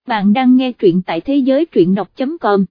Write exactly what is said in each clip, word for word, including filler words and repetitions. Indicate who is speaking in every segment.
Speaker 1: Bạn đang nghe truyện tại thế giới truyện đọc chấm com.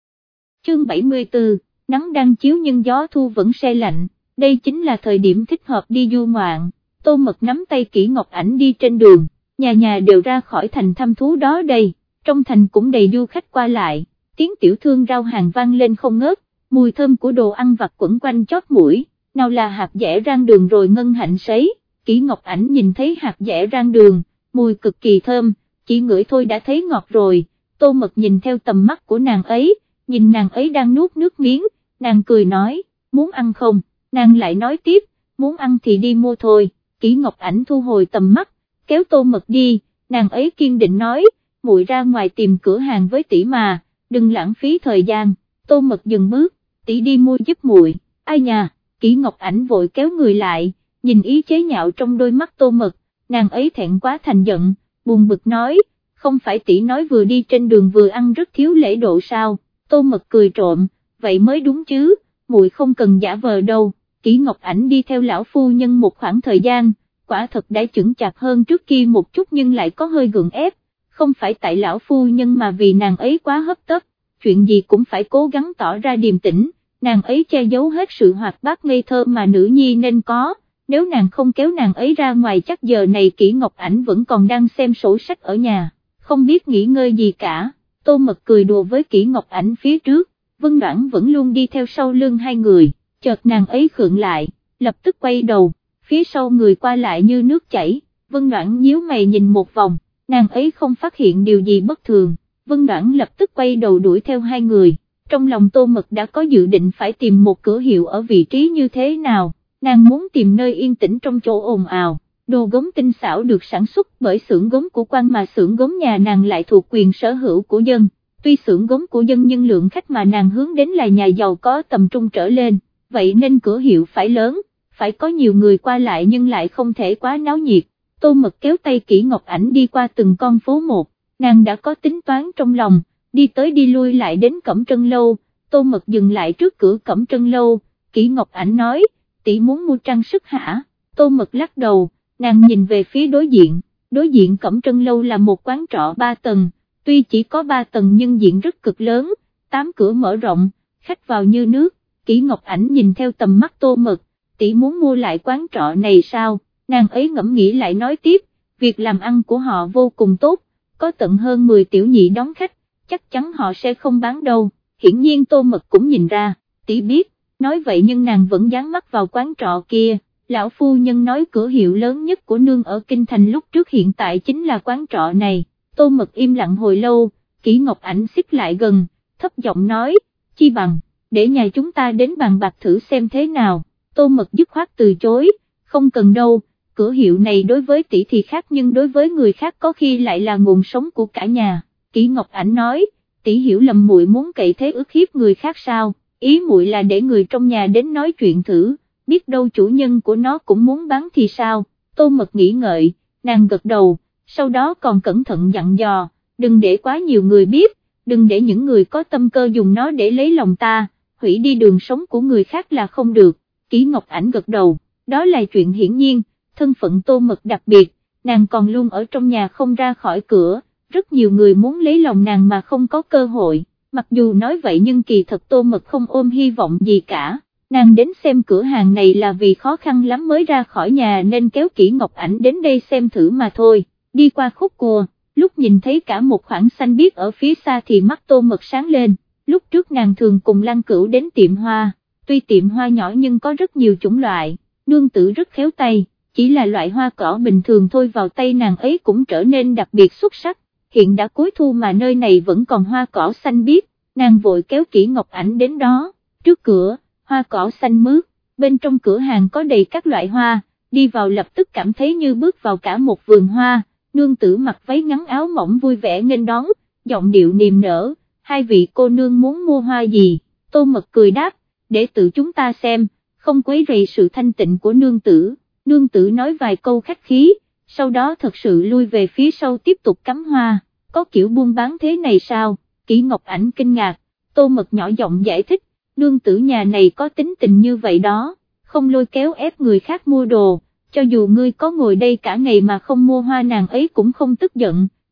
Speaker 1: Chương bảy mươi tư, nắng đang chiếu nhưng gió thu vẫn se lạnh, đây chính là thời điểm thích hợp đi du ngoạn. Tô Mật nắm tay Kỷ Ngọc Ảnh đi trên đường, nhà nhà đều ra khỏi thành thăm thú đó đây, trong thành cũng đầy du khách qua lại, tiếng tiểu thương rao hàng vang lên không ngớt, mùi thơm của đồ ăn vặt quẩn quanh chóp mũi, nào là hạt dẻ rang đường rồi ngân hạnh sấy. Kỷ Ngọc Ảnh nhìn thấy hạt dẻ rang đường, mùi cực kỳ thơm, chỉ ngửi thôi đã thấy ngọt rồi. Tô Mật nhìn theo tầm mắt của nàng ấy, nhìn nàng ấy đang nuốt nước miếng, nàng cười nói, muốn ăn không, nàng lại nói tiếp, muốn ăn thì đi mua thôi. Kỷ Ngọc Ảnh thu hồi tầm mắt, kéo Tô Mật đi, nàng ấy kiên định nói, muội ra ngoài tìm cửa hàng với tỷ mà, đừng lãng phí thời gian. Tô Mật dừng bước, tỷ đi mua giúp muội. Ai nhà, Kỷ Ngọc Ảnh vội kéo người lại, nhìn ý chế nhạo trong đôi mắt Tô Mật, nàng ấy thẹn quá thành giận, buồn bực nói, không phải tỷ nói vừa đi trên đường vừa ăn rất thiếu lễ độ sao? Tô Mật cười trộm, vậy mới đúng chứ, muội không cần giả vờ đâu. Kỷ Ngọc Ảnh đi theo lão phu nhân một khoảng thời gian, quả thật đã chững chạc hơn trước kia một chút nhưng lại có hơi gượng ép, không phải tại lão phu nhân mà vì nàng ấy quá hấp tấp, chuyện gì cũng phải cố gắng tỏ ra điềm tĩnh, nàng ấy che giấu hết sự hoạt bát ngây thơ mà nữ nhi nên có. Nếu nàng không kéo nàng ấy ra ngoài chắc giờ này Kỷ Ngọc Ảnh vẫn còn đang xem sổ sách ở nhà, không biết nghỉ ngơi gì cả. Tô Mật cười đùa với Kỷ Ngọc Ảnh phía trước, Vân Đoản vẫn luôn đi theo sau lưng hai người, chợt nàng ấy khựng lại, lập tức quay đầu, phía sau người qua lại như nước chảy, Vân Đoản nhíu mày nhìn một vòng, nàng ấy không phát hiện điều gì bất thường, Vân Đoản lập tức quay đầu đuổi theo hai người, trong lòng Tô Mật đã có dự định phải tìm một cửa hiệu ở vị trí như thế nào. Nàng muốn tìm nơi yên tĩnh trong chỗ ồn ào, đồ gốm tinh xảo được sản xuất bởi xưởng gốm của quan mà xưởng gốm nhà nàng lại thuộc quyền sở hữu của dân, tuy xưởng gốm của dân nhưng lượng khách mà nàng hướng đến là nhà giàu có tầm trung trở lên, vậy nên cửa hiệu phải lớn, phải có nhiều người qua lại nhưng lại không thể quá náo nhiệt. Tô Mật kéo tay Kỷ Ngọc Ảnh đi qua từng con phố một, nàng đã có tính toán trong lòng, đi tới đi lui lại đến Cẩm Trân Lâu. Tô Mật dừng lại trước cửa Cẩm Trân Lâu, Kỷ Ngọc Ảnh nói, tỷ muốn mua trang sức hả? Tô Mật lắc đầu, nàng nhìn về phía đối diện, đối diện Cẩm Trân Lâu là một quán trọ ba tầng, tuy chỉ có ba tầng nhưng diện rất cực lớn, tám cửa mở rộng, khách vào như nước. Kỷ Ngọc Ảnh nhìn theo tầm mắt Tô Mật, tỷ muốn mua lại quán trọ này sao? Nàng ấy ngẫm nghĩ lại nói tiếp, việc làm ăn của họ vô cùng tốt, có tận hơn mười tiểu nhị đón khách, chắc chắn họ sẽ không bán đâu. Hiển nhiên Tô Mật cũng nhìn ra, tỷ biết. Nói vậy nhưng nàng vẫn dán mắt vào quán trọ kia, lão phu nhân nói cửa hiệu lớn nhất của nương ở Kinh Thành lúc trước hiện tại chính là quán trọ này. Tô Mật im lặng hồi lâu, Kỷ Ngọc Ảnh xích lại gần, thấp giọng nói, chi bằng, để nhà chúng ta đến bàn bạc thử xem thế nào. Tô Mật dứt khoát từ chối, không cần đâu, cửa hiệu này đối với tỷ thì khác nhưng đối với người khác có khi lại là nguồn sống của cả nhà. Kỷ Ngọc Ảnh nói, tỷ hiểu lầm muội muốn cậy thế ức hiếp người khác sao? Ý muội là để người trong nhà đến nói chuyện thử, biết đâu chủ nhân của nó cũng muốn bán thì sao? Tô Mật nghĩ ngợi, nàng gật đầu, sau đó còn cẩn thận dặn dò, đừng để quá nhiều người biết, đừng để những người có tâm cơ dùng nó để lấy lòng ta, hủy đi đường sống của người khác là không được. Kỷ Ngọc Ảnh gật đầu, đó là chuyện hiển nhiên, thân phận Tô Mật đặc biệt, nàng còn luôn ở trong nhà không ra khỏi cửa, rất nhiều người muốn lấy lòng nàng mà không có cơ hội. Mặc dù nói vậy nhưng kỳ thật Tô Mật không ôm hy vọng gì cả, nàng đến xem cửa hàng này là vì khó khăn lắm mới ra khỏi nhà nên kéo Kỷ Ngọc Ảnh đến đây xem thử mà thôi. Đi qua khúc cua, lúc nhìn thấy cả một khoảng xanh biếc ở phía xa thì mắt Tô Mật sáng lên, lúc trước nàng thường cùng Lăng Cửu đến tiệm hoa, tuy tiệm hoa nhỏ nhưng có rất nhiều chủng loại, nương tử rất khéo tay, chỉ là loại hoa cỏ bình thường thôi vào tay nàng ấy cũng trở nên đặc biệt xuất sắc. Hiện đã cuối thu mà nơi này vẫn còn hoa cỏ xanh biếc, nàng vội kéo Kỷ Ngọc Ảnh đến đó, trước cửa, hoa cỏ xanh mướt, bên trong cửa hàng có đầy các loại hoa, đi vào lập tức cảm thấy như bước vào cả một vườn hoa, nương tử mặc váy ngắn áo mỏng vui vẻ nghênh đón, giọng điệu niềm nở, hai vị cô nương muốn mua hoa gì? Tô Mật cười đáp, để tự chúng ta xem, không quấy rầy sự thanh tịnh của nương tử. Nương tử nói vài câu khách khí, sau đó thật sự lui về phía sau tiếp tục cắm hoa. Có kiểu buôn bán thế này sao? Kỷ Ngọc Ảnh kinh ngạc, Tô Mật nhỏ giọng giải thích, nương tử nhà này có tính tình như vậy đó, không lôi kéo ép người khác mua đồ, cho dù ngươi có ngồi đây cả ngày mà không mua hoa nàng ấy cũng không tức giận,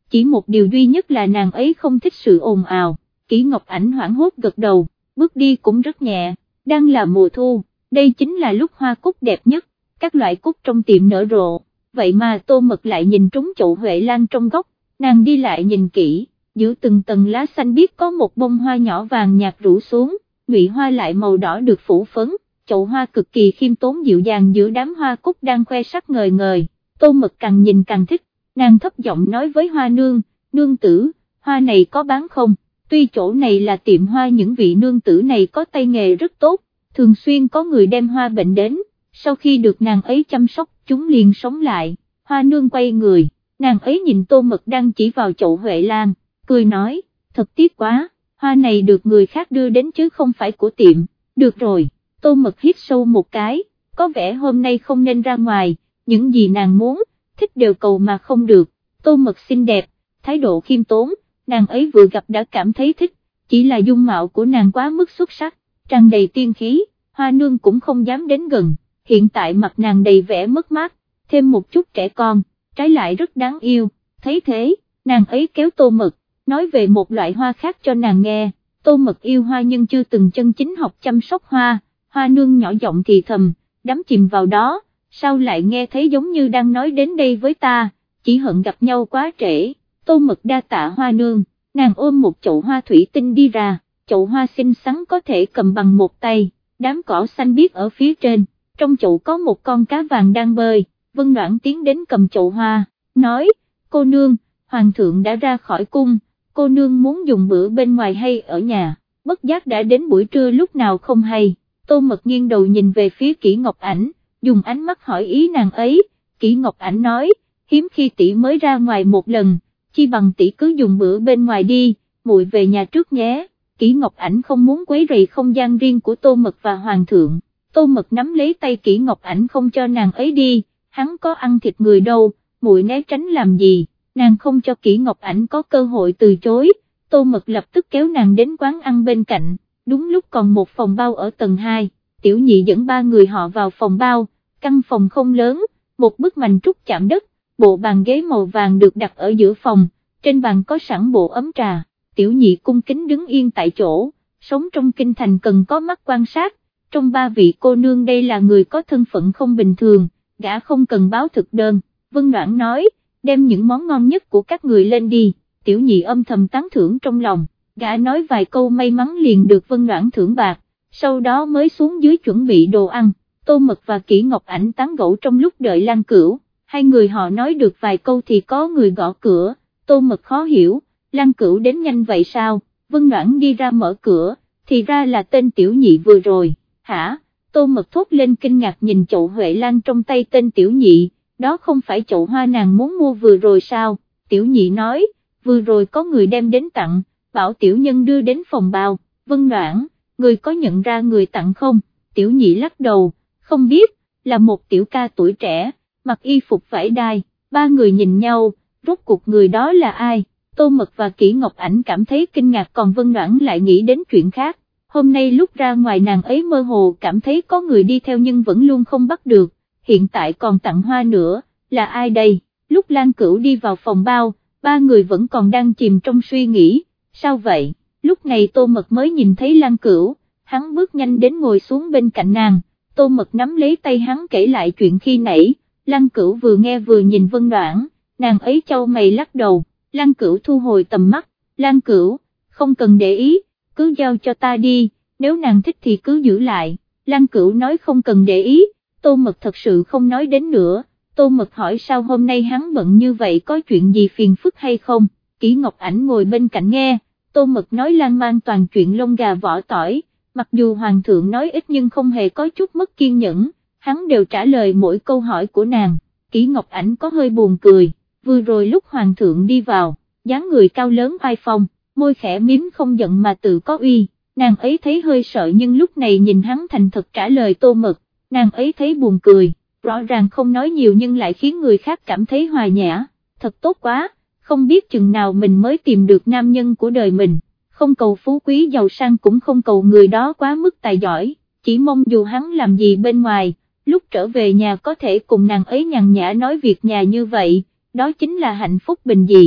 Speaker 1: chỉ một điều duy nhất là nàng ấy không thích sự ồn ào. Kỷ Ngọc Ảnh hoảng hốt gật đầu, bước đi cũng rất nhẹ, đang là mùa thu, đây chính là lúc hoa cúc đẹp nhất, các loại cúc trong tiệm nở rộ, vậy mà Tô Mật lại nhìn trúng chậu huệ lan trong góc, nàng đi lại nhìn kỹ, giữa từng tầng lá xanh biếc có một bông hoa nhỏ vàng nhạt rủ xuống, nhụy hoa lại màu đỏ được phủ phấn, chậu hoa cực kỳ khiêm tốn dịu dàng giữa đám hoa cúc đang khoe sắc ngời ngời. Tô Mật càng nhìn càng thích, nàng thấp giọng nói với hoa nương, nương tử, hoa này có bán không? Tuy chỗ này là tiệm hoa những vị nương tử này có tay nghề rất tốt, thường xuyên có người đem hoa bệnh đến, sau khi được nàng ấy chăm sóc chúng liền sống lại. Hoa nương quay người, nàng ấy nhìn Tô Mật đang chỉ vào chậu huệ lan, cười nói, thật tiếc quá, hoa này được người khác đưa đến chứ không phải của tiệm. Được rồi. Tô Mật hít sâu một cái, có vẻ hôm nay không nên ra ngoài, những gì nàng muốn, thích đều cầu mà không được. Tô Mật xinh đẹp, thái độ khiêm tốn, nàng ấy vừa gặp đã cảm thấy thích, chỉ là dung mạo của nàng quá mức xuất sắc, tràn đầy tiên khí, hoa nương cũng không dám đến gần, hiện tại mặt nàng đầy vẻ mất mát, thêm một chút trẻ con, trái lại rất đáng yêu. Thấy thế, nàng ấy kéo Tô Mật, nói về một loại hoa khác cho nàng nghe. Tô Mật yêu hoa nhưng chưa từng chân chính học chăm sóc hoa. Hoa nương nhỏ giọng thì thầm, đắm chìm vào đó, sao lại nghe thấy giống như đang nói đến đây với ta, chỉ hận gặp nhau quá trễ. Tô Mật đa tạ hoa nương, nàng ôm một chậu hoa thủy tinh đi ra, chậu hoa xinh xắn có thể cầm bằng một tay, đám cỏ xanh biếc ở phía trên, trong chậu có một con cá vàng đang bơi. Vân Noãn tiến đến cầm chậu hoa, nói, cô nương, hoàng thượng đã ra khỏi cung, cô nương muốn dùng bữa bên ngoài hay ở nhà? Bất giác đã đến buổi trưa lúc nào không hay. Tô Mật nghiêng đầu nhìn về phía Kỷ Ngọc Ảnh, dùng ánh mắt hỏi ý nàng ấy. Kỷ Ngọc Ảnh nói, hiếm khi tỷ mới ra ngoài một lần, chi bằng tỷ cứ dùng bữa bên ngoài đi, muội về nhà trước nhé. Kỷ Ngọc Ảnh không muốn quấy rầy không gian riêng của Tô Mật và hoàng thượng. Tô Mật nắm lấy tay Kỷ Ngọc Ảnh không cho nàng ấy đi, hắn có ăn thịt người đâu, muội né tránh làm gì? Nàng không cho Kỷ Ngọc Ảnh có cơ hội từ chối. Tô Mật lập tức kéo nàng đến quán ăn bên cạnh. Đúng lúc còn một phòng bao ở tầng hai, Tiểu Nhị dẫn ba người họ vào phòng bao, căn phòng không lớn, một bức mành trúc chạm đất, bộ bàn ghế màu vàng được đặt ở giữa phòng, trên bàn có sẵn bộ ấm trà. Tiểu Nhị cung kính đứng yên tại chỗ, sống trong kinh thành cần có mắt quan sát, trong ba vị cô nương đây là người có thân phận không bình thường, gã không cần báo thực đơn. Vân Noãn nói, đem những món ngon nhất của các người lên đi. Tiểu Nhị âm thầm tán thưởng trong lòng. Gã nói vài câu may mắn liền được Vân Noãn thưởng bạc, sau đó mới xuống dưới chuẩn bị đồ ăn. Tô Mật và Kỷ Ngọc Ảnh tán gẫu trong lúc đợi Lan Cửu, hai người họ nói được vài câu thì có người gõ cửa. Tô Mật khó hiểu, Lan Cửu đến nhanh vậy sao? Vân Noãn đi ra mở cửa, thì ra là tên Tiểu Nhị vừa rồi. Hả? Tô Mật thốt lên kinh ngạc nhìn chậu huệ lan trong tay tên Tiểu Nhị, đó không phải chậu hoa nàng muốn mua vừa rồi sao? Tiểu Nhị nói, vừa rồi có người đem đến tặng, bảo tiểu nhân đưa đến phòng bao. Vân Noãn, người có nhận ra người tặng không? Tiểu Nhị lắc đầu, không biết, là một tiểu ca tuổi trẻ, mặc y phục vải đai. Ba người nhìn nhau, rốt cuộc người đó là ai? Tô Mật và Kỷ Ngọc Ảnh cảm thấy kinh ngạc, còn Vân Noãn lại nghĩ đến chuyện khác. Hôm nay lúc ra ngoài nàng ấy mơ hồ cảm thấy có người đi theo nhưng vẫn luôn không bắt được, hiện tại còn tặng hoa nữa, là ai đây? Lúc Lan Cửu đi vào phòng bao, ba người vẫn còn đang chìm trong suy nghĩ. Sao vậy? Lúc này Tô Mật mới nhìn thấy Lan Cửu, hắn bước nhanh đến ngồi xuống bên cạnh nàng. Tô Mật nắm lấy tay hắn kể lại chuyện khi nãy. Lan Cửu vừa nghe vừa nhìn Vân Noãn, nàng ấy chau mày lắc đầu. Lan Cửu thu hồi tầm mắt. Lan Cửu, không cần để ý, cứ giao cho ta đi, nếu nàng thích thì cứ giữ lại. Lan Cửu nói không cần để ý. Tô Mật thật sự không nói đến nữa. Tô Mật hỏi sao hôm nay hắn bận như vậy, có chuyện gì phiền phức hay không? Kỷ Ngọc Ảnh ngồi bên cạnh nghe. Tô Mật nói lan man toàn chuyện lông gà vỏ tỏi, mặc dù hoàng thượng nói ít nhưng không hề có chút mất kiên nhẫn, hắn đều trả lời mỗi câu hỏi của nàng. Kỷ Ngọc Ảnh có hơi buồn cười, vừa rồi lúc hoàng thượng đi vào, dáng người cao lớn oai phong, môi khẽ miếm không giận mà tự có uy, nàng ấy thấy hơi sợ nhưng lúc này nhìn hắn thành thật trả lời Tô Mật, nàng ấy thấy buồn cười, rõ ràng không nói nhiều nhưng lại khiến người khác cảm thấy hòa nhã, thật tốt quá. Không biết chừng nào mình mới tìm được nam nhân của đời mình, không cầu phú quý giàu sang cũng không cầu người đó quá mức tài giỏi, chỉ mong dù hắn làm gì bên ngoài, lúc trở về nhà có thể cùng nàng ấy nhàn nhã nói việc nhà như vậy, đó chính là hạnh phúc bình dị.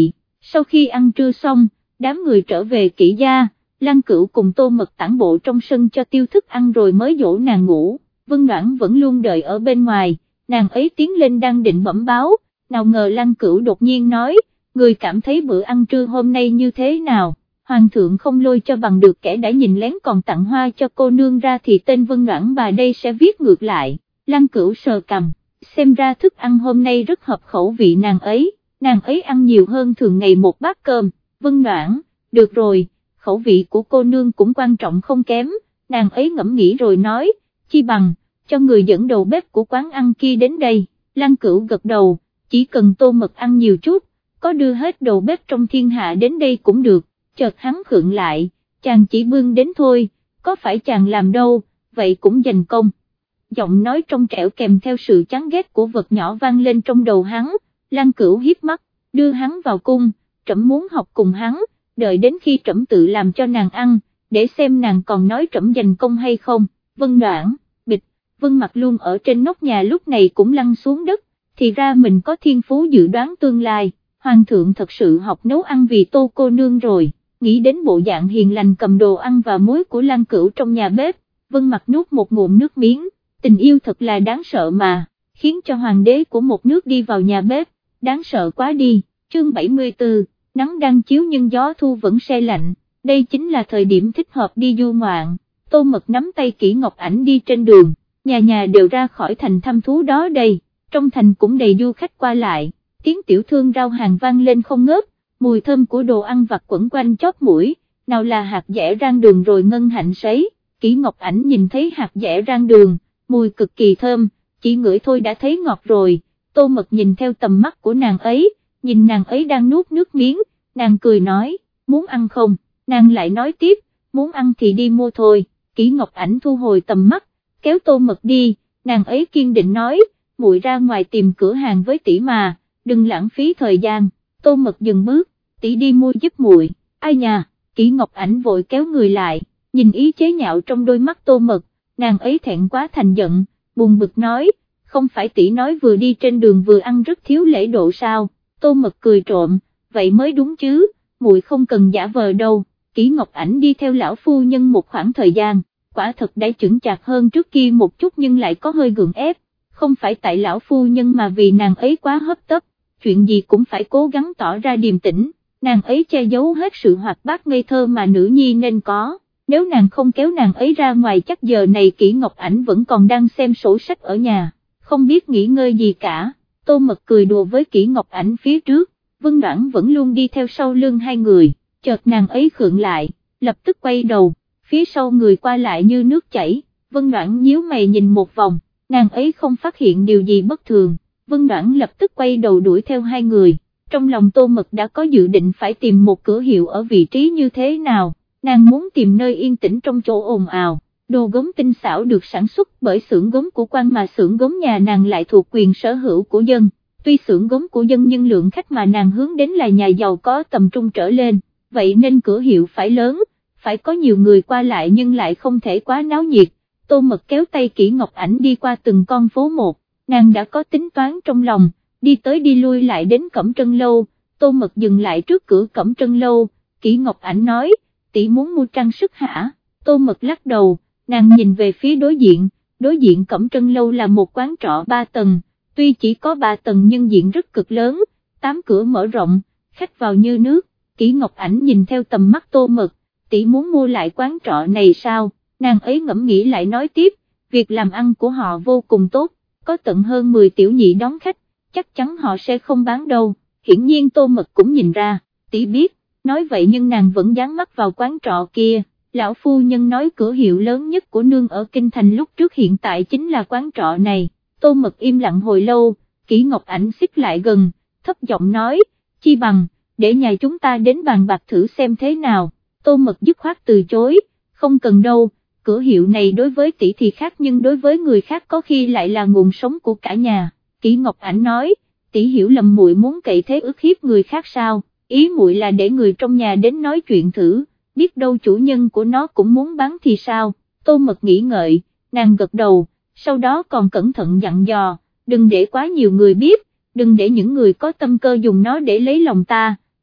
Speaker 1: Sau khi ăn trưa xong, đám người trở về Kỷ gia, Lăng Cửu cùng Tô Mật tản bộ trong sân cho Tiêu thức ăn rồi mới dỗ nàng ngủ, Vân Đoản vẫn luôn đợi ở bên ngoài, nàng ấy tiến lên đang định bẩm báo, nào ngờ Lăng Cửu đột nhiên nói, người cảm thấy bữa ăn trưa hôm nay như thế nào, Hoàng thượng không lôi cho bằng được kẻ đã nhìn lén còn tặng hoa cho cô nương ra thì tên Vân Đoản bà đây sẽ viết ngược lại, Lăng Cửu sờ cằm, xem ra thức ăn hôm nay rất hợp khẩu vị nàng ấy, nàng ấy ăn nhiều hơn thường ngày một bát cơm, Vân Đoản, được rồi, khẩu vị của cô nương cũng quan trọng không kém, nàng ấy ngẫm nghĩ rồi nói, chi bằng, cho người dẫn đầu bếp của quán ăn kia đến đây, Lăng Cửu gật đầu, chỉ cần Tô Mật ăn nhiều chút, có đưa hết đầu bếp trong thiên hạ đến đây cũng được, chợt hắn khựng lại, chàng chỉ bưng đến thôi, có phải chàng làm đâu, vậy cũng dành công. Giọng nói trong trẻo kèm theo sự chán ghét của vật nhỏ vang lên trong đầu hắn, Lăng Cửu hiếp mắt, đưa hắn vào cung, trẫm muốn học cùng hắn, đợi đến khi trẫm tự làm cho nàng ăn, để xem nàng còn nói trẫm dành công hay không. Vân Đoản, bịch, Vân Mặc luôn ở trên nóc nhà lúc này cũng lăn xuống đất, thì ra mình có thiên phú dự đoán tương lai, Hoàng thượng thật sự học nấu ăn vì Tô cô nương rồi, nghĩ đến bộ dạng hiền lành cầm đồ ăn và muối của Lăng Cửu trong nhà bếp, Vân Mặc nuốt một ngụm nước miếng, tình yêu thật là đáng sợ mà, khiến cho hoàng đế của một nước đi vào nhà bếp, đáng sợ quá đi. Chương bảy mươi tư, nắng đang chiếu nhưng gió thu vẫn se lạnh, đây chính là thời điểm thích hợp đi du ngoạn, Tô Mật nắm tay Kỷ Ngọc Ảnh đi trên đường, nhà nhà đều ra khỏi thành thăm thú đó đây, trong thành cũng đầy du khách qua lại, tiếng tiểu thương rao hàng vang lên không ngớt, mùi thơm của đồ ăn vặt quẩn quanh chóp mũi, nào là hạt dẻ rang đường rồi ngân hạnh sấy, Kỷ Ngọc Ảnh nhìn thấy hạt dẻ rang đường, mùi cực kỳ thơm, chỉ ngửi thôi đã thấy ngọt rồi, Tô Mật nhìn theo tầm mắt của nàng ấy, nhìn nàng ấy đang nuốt nước miếng, nàng cười nói, muốn ăn không, nàng lại nói tiếp, muốn ăn thì đi mua thôi, Kỷ Ngọc Ảnh thu hồi tầm mắt, kéo Tô Mật đi, nàng ấy kiên định nói, muội ra ngoài tìm cửa hàng với tỷ mà, đừng lãng phí thời gian, Tô Mật dừng bước, tỷ đi mua giúp muội, ai nhà, Kỷ Ngọc Ảnh vội kéo người lại, nhìn ý chế nhạo trong đôi mắt Tô Mật, nàng ấy thẹn quá thành giận, buồn bực nói, không phải tỷ nói vừa đi trên đường vừa ăn rất thiếu lễ độ sao, Tô Mật cười trộm, vậy mới đúng chứ, muội không cần giả vờ đâu, Kỷ Ngọc Ảnh đi theo lão phu nhân một khoảng thời gian, quả thật đã chững chạc hơn trước kia một chút nhưng lại có hơi gượng ép, không phải tại lão phu nhân mà vì nàng ấy quá hấp tấp, chuyện gì cũng phải cố gắng tỏ ra điềm tĩnh, nàng ấy che giấu hết sự hoạt bát ngây thơ mà nữ nhi nên có. Nếu nàng không kéo nàng ấy ra ngoài chắc giờ này Kỷ Ngọc Ảnh vẫn còn đang xem sổ sách ở nhà, không biết nghỉ ngơi gì cả, Tô Mật cười đùa với Kỷ Ngọc Ảnh phía trước, Vân Đoản vẫn luôn đi theo sau lưng hai người, chợt nàng ấy khựng lại, lập tức quay đầu, phía sau người qua lại như nước chảy, Vân Đoản nhíu mày nhìn một vòng, nàng ấy không phát hiện điều gì bất thường, Vân Đoản lập tức quay đầu đuổi theo hai người, trong lòng Tô Mật đã có dự định phải tìm một cửa hiệu ở vị trí như thế nào. Nàng muốn tìm nơi yên tĩnh trong chỗ ồn ào, đồ gốm tinh xảo được sản xuất bởi xưởng gốm của quan mà xưởng gốm nhà nàng lại thuộc quyền sở hữu của dân, tuy xưởng gốm của dân nhưng lượng khách mà nàng hướng đến là nhà giàu có tầm trung trở lên, vậy nên cửa hiệu phải lớn, phải có nhiều người qua lại nhưng lại không thể quá náo nhiệt. Tô Mật kéo tay Kỷ Ngọc Ảnh đi qua từng con phố một, nàng đã có tính toán trong lòng, đi tới đi lui lại đến Cẩm Trân Lâu, Tô Mật dừng lại trước cửa Cẩm Trân Lâu, Kỷ Ngọc Ảnh nói, tỷ muốn mua trang sức hả? Tô Mật lắc đầu, nàng nhìn về phía đối diện, đối diện Cẩm Trân Lâu là một quán trọ ba tầng, tuy chỉ có ba tầng nhưng diện rất cực lớn, tám cửa mở rộng, khách vào như nước, Kỷ Ngọc Ảnh nhìn theo tầm mắt Tô Mật, tỷ muốn mua lại quán trọ này sao? Nàng ấy ngẫm nghĩ lại nói tiếp, việc làm ăn của họ vô cùng tốt, có tận hơn mười tiểu nhị đón khách, chắc chắn họ sẽ không bán đâu, hiển nhiên Tô Mật cũng nhìn ra, tỷ biết. Nói vậy nhưng nàng vẫn dán mắt vào quán trọ kia, lão phu nhân nói cửa hiệu lớn nhất của nương ở Kinh Thành lúc trước hiện tại chính là quán trọ này, Tô Mật im lặng hồi lâu, Kỷ Ngọc Ảnh xích lại gần, thấp giọng nói, chi bằng, để nhà chúng ta đến bàn bạc thử xem thế nào, Tô Mật dứt khoát từ chối, không cần đâu, cửa hiệu này đối với tỷ thì khác nhưng đối với người khác có khi lại là nguồn sống của cả nhà, Kỷ Ngọc Ảnh nói, tỷ hiểu lầm muội muốn cậy thế ức hiếp người khác sao? Ý muội là để người trong nhà đến nói chuyện thử, biết đâu chủ nhân của nó cũng muốn bán thì sao, Tô Mật nghĩ ngợi, nàng gật đầu, sau đó còn cẩn thận dặn dò, đừng để quá nhiều người biết, đừng để những người có tâm cơ dùng nó để lấy lòng ta,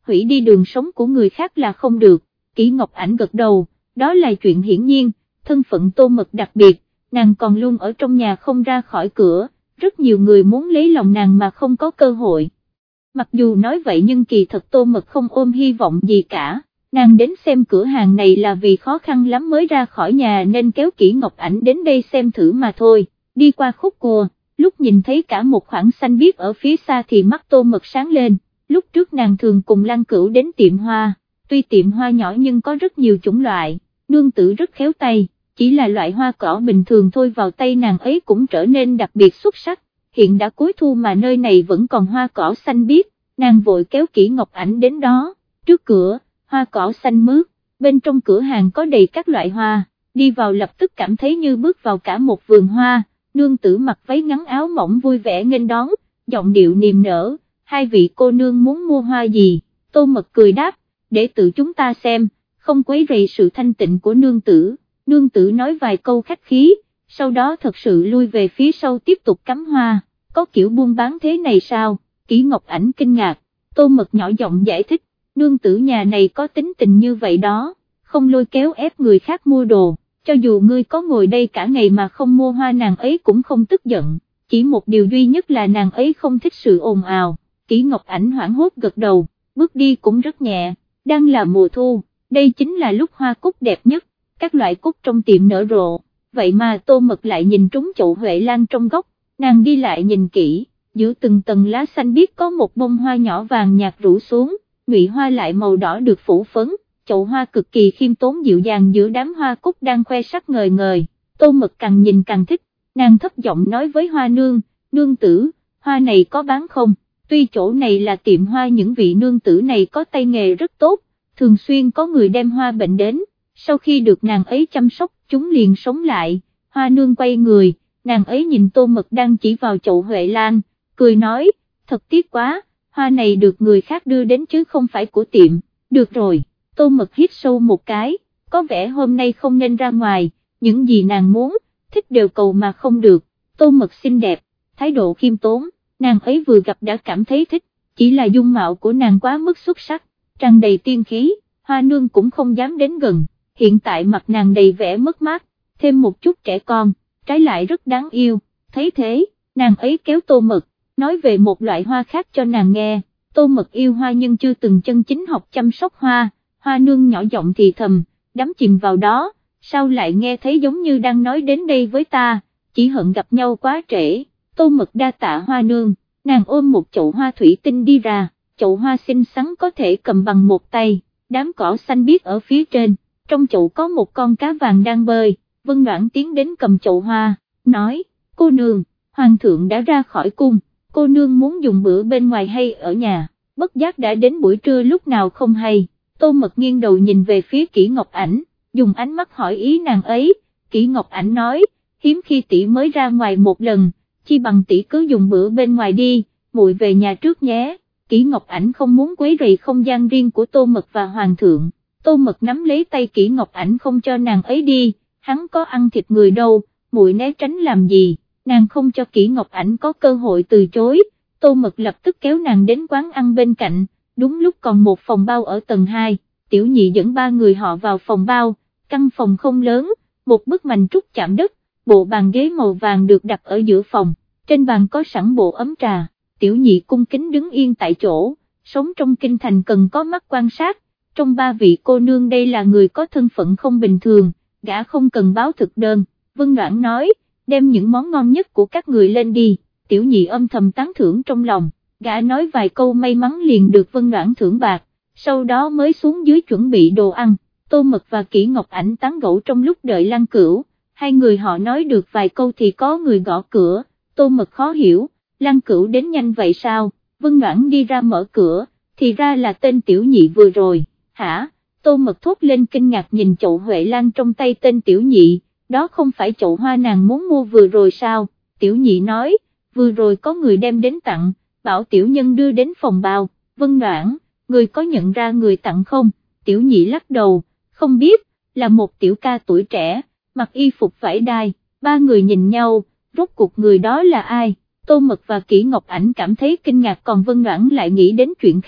Speaker 1: hủy đi đường sống của người khác là không được. Kỷ Ngọc Ảnh gật đầu, đó là chuyện hiển nhiên, thân phận Tô Mật đặc biệt, nàng còn luôn ở trong nhà không ra khỏi cửa, rất nhiều người muốn lấy lòng nàng mà không có cơ hội. Mặc dù nói vậy nhưng kỳ thật Tô Mật không ôm hy vọng gì cả, nàng đến xem cửa hàng này là vì khó khăn lắm mới ra khỏi nhà nên kéo Kỷ Ngọc Ảnh đến đây xem thử mà thôi. Đi qua khúc cua, lúc nhìn thấy cả một khoảng xanh biếc ở phía xa thì mắt Tô Mật sáng lên. Lúc trước nàng thường cùng Lăng Cửu đến tiệm hoa, tuy tiệm hoa nhỏ nhưng có rất nhiều chủng loại, nương tử rất khéo tay, chỉ là loại hoa cỏ bình thường thôi vào tay nàng ấy cũng trở nên đặc biệt xuất sắc. Hiện đã cuối thu mà nơi này vẫn còn hoa cỏ xanh biếc, nàng vội kéo Kỷ Ngọc Ảnh đến đó. Trước cửa, hoa cỏ xanh mướt, bên trong cửa hàng có đầy các loại hoa, đi vào lập tức cảm thấy như bước vào cả một vườn hoa. Nương tử mặc váy ngắn áo mỏng vui vẻ nghênh đón, giọng điệu niềm nở, hai vị cô nương muốn mua hoa gì? Tô Mật cười đáp, để tự chúng ta xem, không quấy rầy sự thanh tịnh của nương tử. Nương tử nói vài câu khách khí, sau đó thật sự lui về phía sau tiếp tục cắm hoa. Có kiểu buôn bán thế này sao? Kỷ Ngọc Ảnh kinh ngạc. Tô Mật nhỏ giọng giải thích, nương tử nhà này có tính tình như vậy đó, không lôi kéo ép người khác mua đồ, cho dù ngươi có ngồi đây cả ngày mà không mua hoa nàng ấy cũng không tức giận, chỉ một điều duy nhất là nàng ấy không thích sự ồn ào. Kỷ Ngọc Ảnh hoảng hốt gật đầu, bước đi cũng rất nhẹ. Đang là mùa thu, đây chính là lúc hoa cúc đẹp nhất, các loại cúc trong tiệm nở rộ, vậy mà Tô Mật lại nhìn trúng chậu huệ lan trong góc, nàng đi lại nhìn kỹ, giữa từng tầng lá xanh biếc có một bông hoa nhỏ vàng nhạt rủ xuống, nhụy hoa lại màu đỏ được phủ phấn, chậu hoa cực kỳ khiêm tốn dịu dàng giữa đám hoa cúc đang khoe sắc ngời ngời. Tô Mật càng nhìn càng thích, nàng thấp giọng nói với hoa nương, nương tử, hoa này có bán không? Tuy chỗ này là tiệm hoa những vị nương tử này có tay nghề rất tốt, thường xuyên có người đem hoa bệnh đến, sau khi được nàng ấy chăm sóc chúng liền sống lại. Hoa nương quay người, nàng ấy nhìn Tô Mật đang chỉ vào chậu huệ lan, cười nói, thật tiếc quá, hoa này được người khác đưa đến chứ không phải của tiệm. Được rồi. Tô Mật hít sâu một cái, có vẻ hôm nay không nên ra ngoài, những gì nàng muốn, thích đều cầu mà không được. Tô Mật xinh đẹp, thái độ khiêm tốn, nàng ấy vừa gặp đã cảm thấy thích, chỉ là dung mạo của nàng quá mức xuất sắc, tràn đầy tiên khí, hoa nương cũng không dám đến gần. Hiện tại mặt nàng đầy vẻ mất mát, thêm một chút trẻ con, trái lại rất đáng yêu. Thấy thế, nàng ấy kéo Tô Mật, nói về một loại hoa khác cho nàng nghe. Tô Mật yêu hoa nhưng chưa từng chân chính học chăm sóc hoa. Hoa nương nhỏ giọng thì thầm, đắm chìm vào đó, sao lại nghe thấy giống như đang nói đến đây với ta, chỉ hận gặp nhau quá trễ. Tô Mật đa tạ hoa nương, nàng ôm một chậu hoa thủy tinh đi ra, chậu hoa xinh xắn có thể cầm bằng một tay, đám cỏ xanh biếc ở phía trên, trong chậu có một con cá vàng đang bơi. Vân Noãn tiến đến cầm chậu hoa, nói, cô nương, hoàng thượng đã ra khỏi cung, cô nương muốn dùng bữa bên ngoài hay ở nhà? Bất giác đã đến buổi trưa lúc nào không hay. Tô Mật nghiêng đầu nhìn về phía Kỷ Ngọc Ảnh, dùng ánh mắt hỏi ý nàng ấy. Kỷ Ngọc Ảnh nói, hiếm khi tỷ mới ra ngoài một lần, chi bằng tỷ cứ dùng bữa bên ngoài đi, muội về nhà trước nhé. Kỷ Ngọc Ảnh không muốn quấy rầy không gian riêng của Tô Mật và hoàng thượng. Tô Mật nắm lấy tay Kỷ Ngọc Ảnh không cho nàng ấy đi, hắn có ăn thịt người đâu, muội né tránh làm gì? Nàng không cho Kỷ Ngọc Ảnh có cơ hội từ chối. Tô Mật lập tức kéo nàng đến quán ăn bên cạnh. Đúng lúc còn một phòng bao ở tầng hai, Tiểu Nhị dẫn ba người họ vào phòng bao. Căn phòng không lớn, một bức mành trúc chạm đất, bộ bàn ghế màu vàng được đặt ở giữa phòng, trên bàn có sẵn bộ ấm trà. Tiểu Nhị cung kính đứng yên tại chỗ, sống trong kinh thành cần có mắt quan sát, trong ba vị cô nương đây là người có thân phận không bình thường, gã không cần báo thực đơn. Vân Noãn nói, đem những món ngon nhất của các người lên đi. Tiểu Nhị âm thầm tán thưởng trong lòng, gã nói vài câu may mắn liền được Vân Noãn thưởng bạc, sau đó mới xuống dưới chuẩn bị đồ ăn. Tô Mật và Kỷ Ngọc Ảnh tán gẫu trong lúc đợi Lăng Cửu, hai người họ nói được vài câu thì có người gõ cửa. Tô Mật khó hiểu, Lăng Cửu đến nhanh vậy sao? Vân Noãn đi ra mở cửa, thì ra là tên Tiểu Nhị vừa rồi. Hả? Tô Mật thốt lên kinh ngạc nhìn chậu huệ lan trong tay tên Tiểu Nhị, đó không phải chậu hoa nàng muốn mua vừa rồi sao? Tiểu Nhị nói, vừa rồi có người đem đến tặng, bảo tiểu nhân đưa đến phòng bao. Vân Noãn, người có nhận ra người tặng không? Tiểu Nhị lắc đầu, không biết, là một tiểu ca tuổi trẻ, mặc y phục vải đai. Ba người nhìn nhau, rốt cuộc người đó là ai? Tô Mật và Kỷ Ngọc Ảnh cảm thấy kinh ngạc còn Vân Noãn lại nghĩ đến chuyện khác.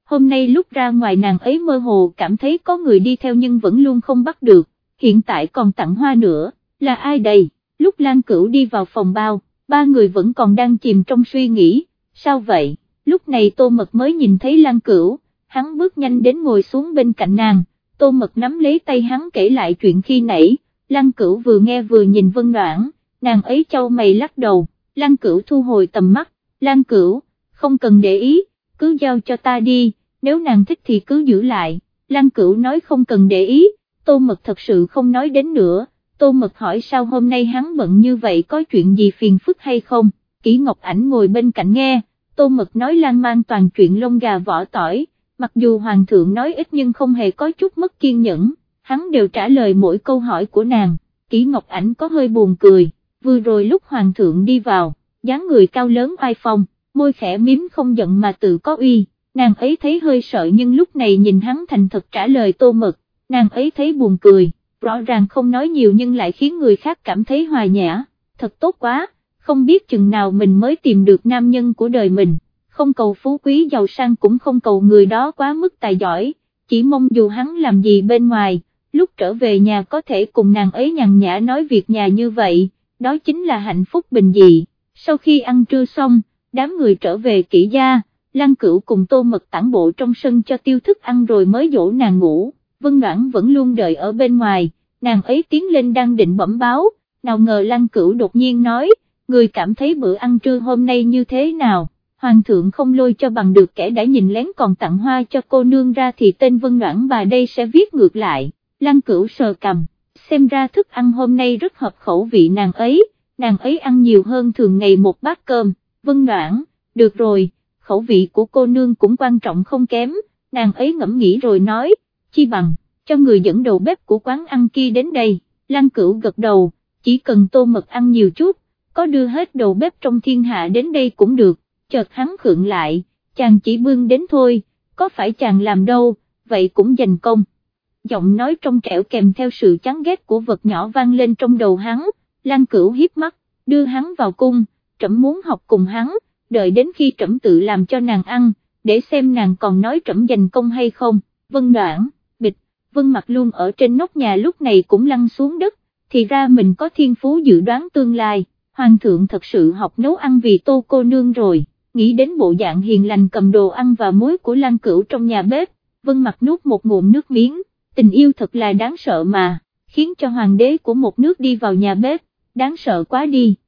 Speaker 1: hôm nay lúc ra ngoài nàng ấy mơ hồ cảm thấy có người đi theo nhưng vẫn luôn không bắt được, hiện tại còn tặng hoa nữa, là ai đây? Lúc Lan Cửu đi vào phòng bao, ba người vẫn còn đang chìm trong suy nghĩ, sao vậy? Lúc này Tô Mật mới nhìn thấy Lan Cửu, hắn bước nhanh đến ngồi xuống bên cạnh nàng, Tô Mật nắm lấy tay hắn kể lại chuyện khi nãy, Lan Cửu vừa nghe vừa nhìn Vân Noãn, nàng ấy chau mày lắc đầu, Lan Cửu thu hồi tầm mắt, Lan Cửu, không cần để ý, cứ giao cho ta đi, nếu nàng thích thì cứ giữ lại, Lan Cửu nói không cần để ý, Tô Mật thật sự không nói đến nữa, Tô Mật hỏi sao hôm nay hắn bận như vậy có chuyện gì phiền phức hay không, Kỷ Ngọc Ảnh ngồi bên cạnh nghe, Tô Mật nói lan man toàn chuyện lông gà vỏ tỏi, mặc dù Hoàng thượng nói ít nhưng không hề có chút mất kiên nhẫn, hắn đều trả lời mỗi câu hỏi của nàng, Kỷ Ngọc Ảnh có hơi buồn cười, vừa rồi lúc Hoàng thượng đi vào, dáng người cao lớn oai phong, môi khẽ miếm không giận mà tự có uy, nàng ấy thấy hơi sợ nhưng lúc này nhìn hắn thành thật trả lời Tô Mật, nàng ấy thấy buồn cười, rõ ràng không nói nhiều nhưng lại khiến người khác cảm thấy hòa nhã, thật tốt quá, không biết chừng nào mình mới tìm được nam nhân của đời mình, không cầu phú quý giàu sang cũng không cầu người đó quá mức tài giỏi, chỉ mong dù hắn làm gì bên ngoài, lúc trở về nhà có thể cùng nàng ấy nhàn nhã nói việc nhà như vậy, đó chính là hạnh phúc bình dị. Sau khi ăn trưa xong, đám người trở về Kỷ gia, Lan Cửu cùng Tô Mật tản bộ trong sân cho tiêu thức ăn rồi mới dỗ nàng ngủ, Vân Noãn vẫn luôn đợi ở bên ngoài, nàng ấy tiến lên đang định bẩm báo, nào ngờ Lan Cửu đột nhiên nói, người cảm thấy bữa ăn trưa hôm nay như thế nào, Hoàng thượng không lôi cho bằng được kẻ đã nhìn lén còn tặng hoa cho cô nương ra thì tên Vân Noãn bà đây sẽ viết ngược lại, Lan Cửu sờ cằm, xem ra thức ăn hôm nay rất hợp khẩu vị nàng ấy, nàng ấy ăn nhiều hơn thường ngày một bát cơm, Vân Noãn, được rồi, khẩu vị của cô nương cũng quan trọng không kém, nàng ấy ngẫm nghĩ rồi nói, chi bằng, cho người dẫn đầu bếp của quán ăn kia đến đây, Lan Cửu gật đầu, chỉ cần Tô Mật ăn nhiều chút, có đưa hết đầu bếp trong thiên hạ đến đây cũng được, chợt hắn khựng lại, chàng chỉ bưng đến thôi, có phải chàng làm đâu, vậy cũng dành công. Giọng nói trong trẻo kèm theo sự chán ghét của vật nhỏ vang lên trong đầu hắn, Lan Cửu hiếp mắt, đưa hắn vào cung, trẫm muốn học cùng hắn, đợi đến khi trẫm tự làm cho nàng ăn, để xem nàng còn nói trẫm dành công hay không, Vân Noãn, bịch, Vân Mặc luôn ở trên nóc nhà lúc này cũng lăn xuống đất, thì ra mình có thiên phú dự đoán tương lai, Hoàng thượng thật sự học nấu ăn vì Tô cô nương rồi, nghĩ đến bộ dạng hiền lành cầm đồ ăn và muối của Lan Cửu trong nhà bếp, Vân Mặc nuốt một ngụm nước miếng, tình yêu thật là đáng sợ mà, khiến cho hoàng đế của một nước đi vào nhà bếp, đáng sợ quá đi.